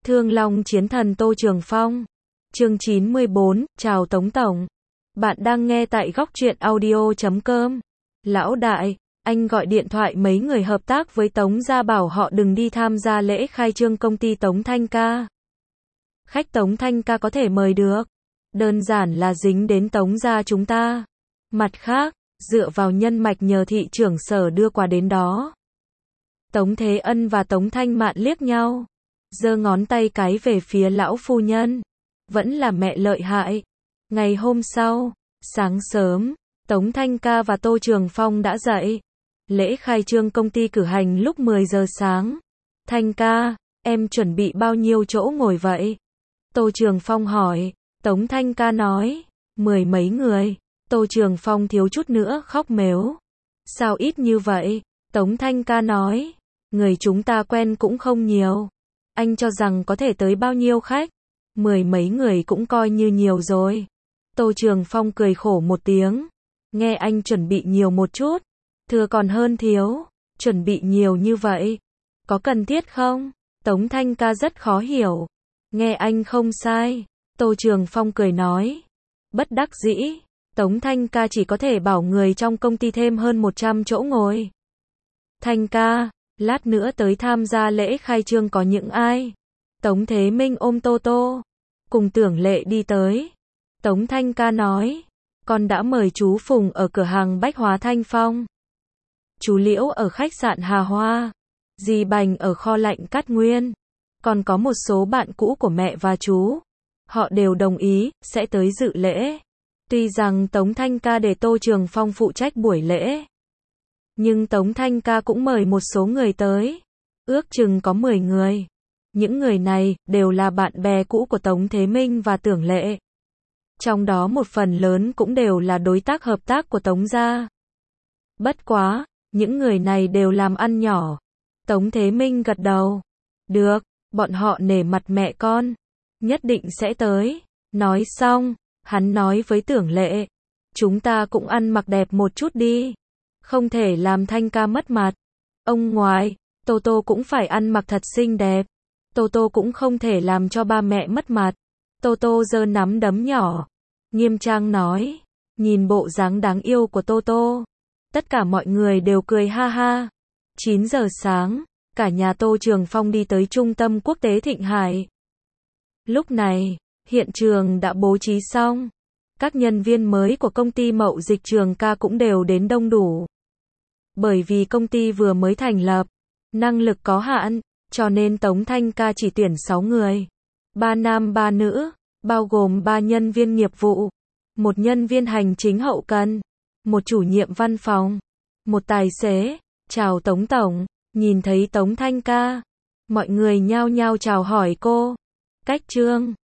Thương Long Chiến Thần Tô Trường Phong. Chương 94, chào Tống Tổng. Bạn đang nghe tại góc truyện audio.com. Lão đại, anh gọi điện thoại mấy người hợp tác với Tống gia bảo họ đừng đi tham gia lễ khai trương công ty Tống Thanh Ca. Khách Tống Thanh Ca có thể mời được. Đơn giản là dính đến Tống gia chúng ta. Mặt khác, dựa vào nhân mạch nhờ thị trưởng Sở đưa quà đến đó. Tống Thế Ân và Tống Thanh Mạn liếc nhau, giơ ngón tay cái về phía lão phu nhân. Vẫn là mẹ lợi hại. Ngày hôm sau, sáng sớm, Tống Thanh Ca và Tô Trường Phong đã dậy. Lễ khai trương công ty cử hành lúc 10 giờ sáng. Thanh Ca, em chuẩn bị bao nhiêu chỗ ngồi vậy? Tô Trường Phong hỏi. Tống Thanh Ca nói, 10 mấy người. Tô Trường Phong thiếu chút nữa khóc mếu. Sao ít như vậy? Tống Thanh Ca nói, người chúng ta quen cũng không nhiều. Anh cho rằng có thể tới bao nhiêu khách? 10 mấy người cũng coi như nhiều rồi. Tô Trường Phong cười khổ một tiếng. Nghe anh chuẩn bị nhiều một chút. Thừa còn hơn thiếu. Chuẩn bị nhiều như vậy. Có cần thiết không? Tống Thanh Ca rất khó hiểu. Nghe anh không sai. Tô Trường Phong cười nói. Bất đắc dĩ. Tống Thanh Ca chỉ có thể bảo người trong công ty thêm hơn 100 chỗ ngồi. Thanh Ca, lát nữa tới tham gia lễ khai trương có những ai? Tống Thế Minh ôm Tô Tô, cùng Tưởng Lệ đi tới. Tống Thanh Ca nói, con đã mời chú Phùng ở cửa hàng bách hóa Thanh Phong, chú Liễu ở khách sạn Hà Hoa, dì Bành ở kho lạnh Cát Nguyên, còn có một số bạn cũ của mẹ và chú. Họ đều đồng ý, sẽ tới dự lễ. Tuy rằng Tống Thanh Ca để Tô Trường Phong phụ trách buổi lễ, nhưng Tống Thanh Ca cũng mời một số người tới. Ước chừng có 10 người. Những người này đều là bạn bè cũ của Tống Thế Minh và Tưởng Lệ. Trong đó một phần lớn cũng đều là đối tác hợp tác của Tống gia. Bất quá, những người này đều làm ăn nhỏ. Tống Thế Minh gật đầu. Được, bọn họ nể mặt mẹ con. Nhất định sẽ tới. Nói xong, hắn nói với Tưởng Lệ. Chúng ta cũng ăn mặc đẹp một chút đi. Không thể làm Thanh Ca mất mặt. Ông ngoại, Tô Tô cũng phải ăn mặc thật xinh đẹp. Tô Tô cũng không thể làm cho ba mẹ mất mặt. Tô Tô giơ nắm đấm nhỏ, nghiêm trang nói. Nhìn bộ dáng đáng yêu của Tô Tô, tất cả mọi người đều cười ha ha. 9 giờ sáng, cả nhà Tô Trường Phong đi tới trung tâm quốc tế Thịnh Hải. Lúc này, hiện trường đã bố trí xong. Các nhân viên mới của công ty Mậu Dịch Trường Ca cũng đều đến đông đủ. Bởi vì công ty vừa mới thành lập, năng lực có hạn, cho nên Tống Thanh Ca chỉ tuyển 6 người. 3 nam 3 nữ, bao gồm 3 nhân viên nghiệp vụ, 1 nhân viên hành chính hậu cần, 1 chủ nhiệm văn phòng, 1 tài xế. Chào Tống Tổng. Nhìn thấy Tống Thanh Ca, mọi người nhao nhao chào hỏi cô. Cách trương.